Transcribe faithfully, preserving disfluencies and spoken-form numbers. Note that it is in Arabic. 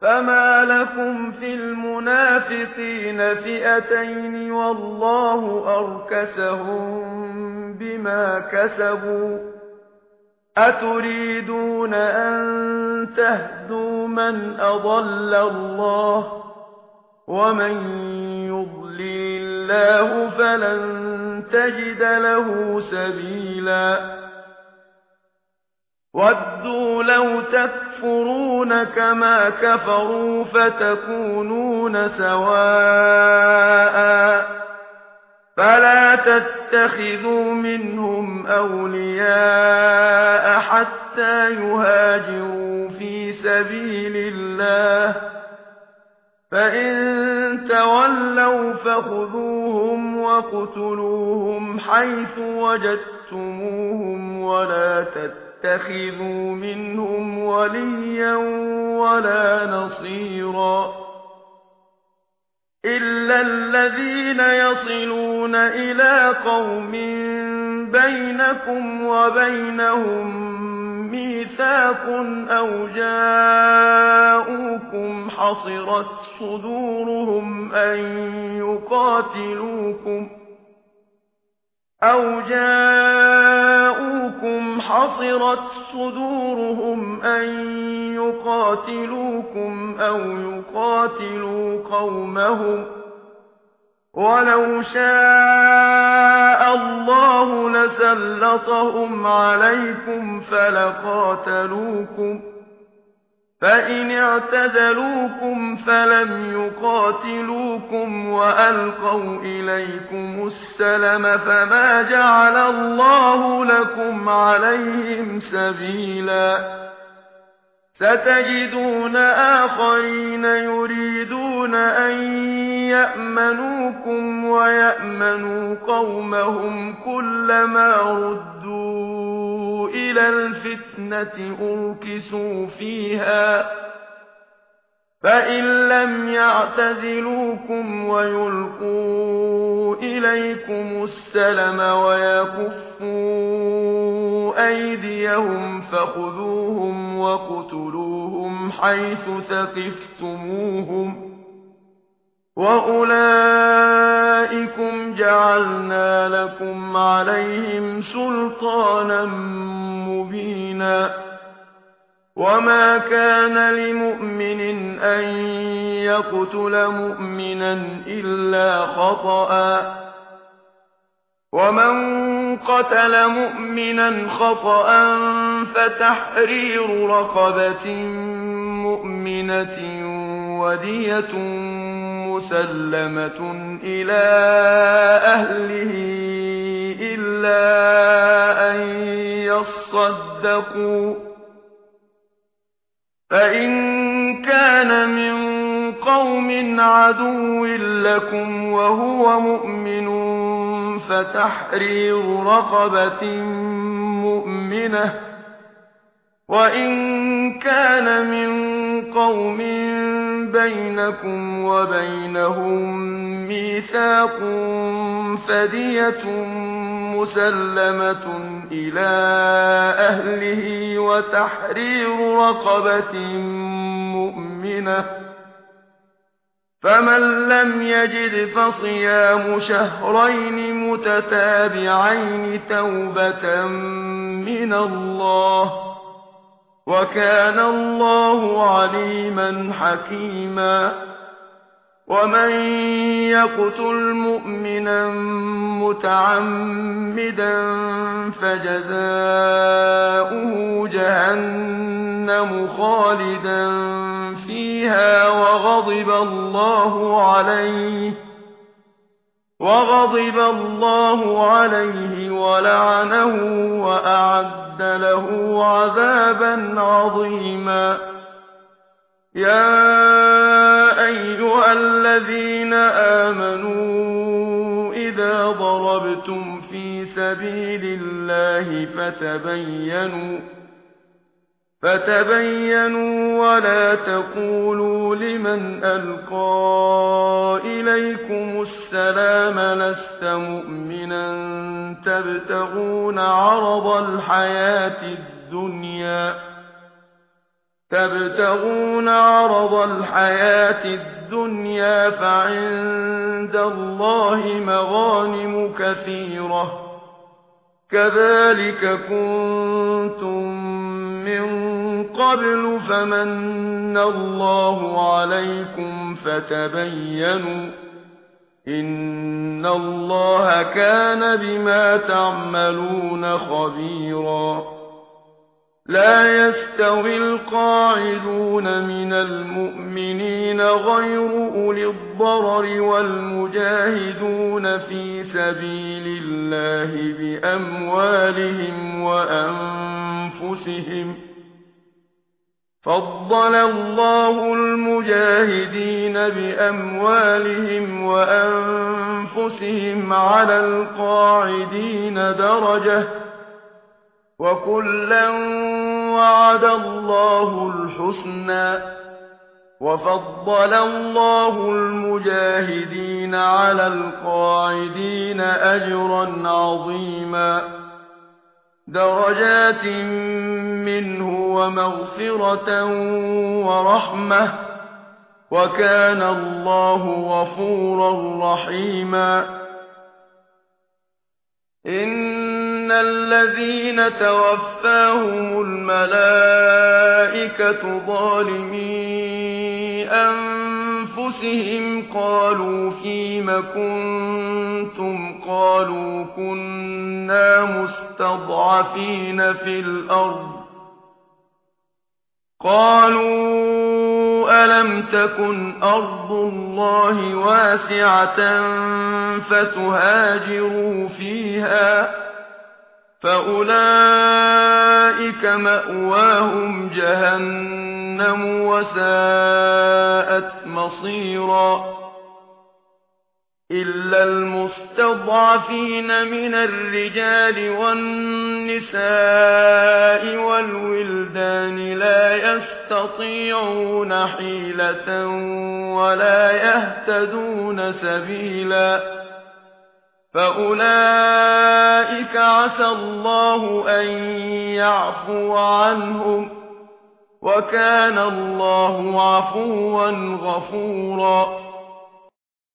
فما لكم في المنافقين فئتين والله أركسهم بما كسبوا أتريدون أن تهدوا من أضل الله ومن يضلل الله فلن تجد له سبيلا ودوا لو تكفرون كما كفروا فتكونون سواء فلا تتخذوا منهم أولياء حتى يهاجروا في سبيل الله فإن تولوا فخذوهم وقتلوهم حيث وجدتموهم ولا تتخذوا منهم وليا ولا نصيرا إلا الذين يصلون إلى قوم بينكم وبينهم ميثاق أو جاءوكم حصرت صدورهم أن يقاتلوكم أو جاءوكم حصرت صدورهم أن يقاتلوكم أو يقاتلوا قومهم ولو شاء الله لسلطهم عليكم فلقاتلوكم فإن اعتزلوكم فلم يقاتلوكم وألقوا إليكم السلم فما جعل الله لكم عليهم سبيلا ستجدون آخرين يريدون أن يأمنوكم ويأمنوا قومهم كلما ردوا إلى الفتنة أركسوا فيها فإن لم يعتزلوكم ويلقوا إليكم السلم ويكفوا أيديهم فخذوهم وقتلوهم حيث ثقفتموهم وأولئكم جعلنا لكم عليهم سلطانا مبينا وما كان لمؤمن أن يقتل مؤمنا إلا خطأ ومن قتل مؤمنا خطأ فتحرير رقبة مؤمنة ودية مسلمة إلى أهله إلا أن يصدقوا فإن كان من قوم عدو لكم وهو مؤمن فتحرير رقبة مؤمنة وإن كان من قوم بينكم وبينهم ميثاق فدية مسلمة إلى أهله وتحرير رقبة مؤمنة فمن لم يجد فصيام شهرين متتابعين توبة من الله وكان الله عليما حكيما ومن يقتل مؤمنا متعمدا فجزاؤه جهنم خالدا فيها وغضب الله عليه وغضب الله عليه ولعنه وأعد له عذابا عظيما يا أيها الذين آمنوا إذا ضربتم في سبيل الله فتبينوا فتبينوا ولا تقولوا لمن ألقى إليكم السلام لست مؤمنا تبتغون عرض الحياة الدنيا تبتغون عرض الحياة الدنيا فعند الله مغانم كثيرة كذلك كنتم من قبل فمن الله عليكم فتبينوا إن الله كان بما تعملون خبيرا لا يستوي القاعدون من المؤمنين غير أولي الضرر والمجاهدون في سبيل الله بأموالهم وأنفسهم فضل الله المجاهدين بأموالهم وأنفسهم على القاعدين درجة وكلا وعد الله الحسنى وفضل الله المجاهدين على القاعدين أجرا عظيما درجات منه ومغفرة ورحمة وكان الله غفورا رحيما إن الذين توفاهم الملائكة ظالمي أنفسهم قالوا فيم كنتم قالوا كنا مستضعفين في الأرض قالوا ألم تكن أرض الله واسعة فتهاجروا فيها فأولئك مأواهم جهنم وساءت مصيرا إلا المستضعفين من الرجال والنساء والولدان لا يستطيعون حيلة ولا يهتدون سبيلا فأولئك عسى الله أن يعفو عنهم وكان الله عفوا غفورا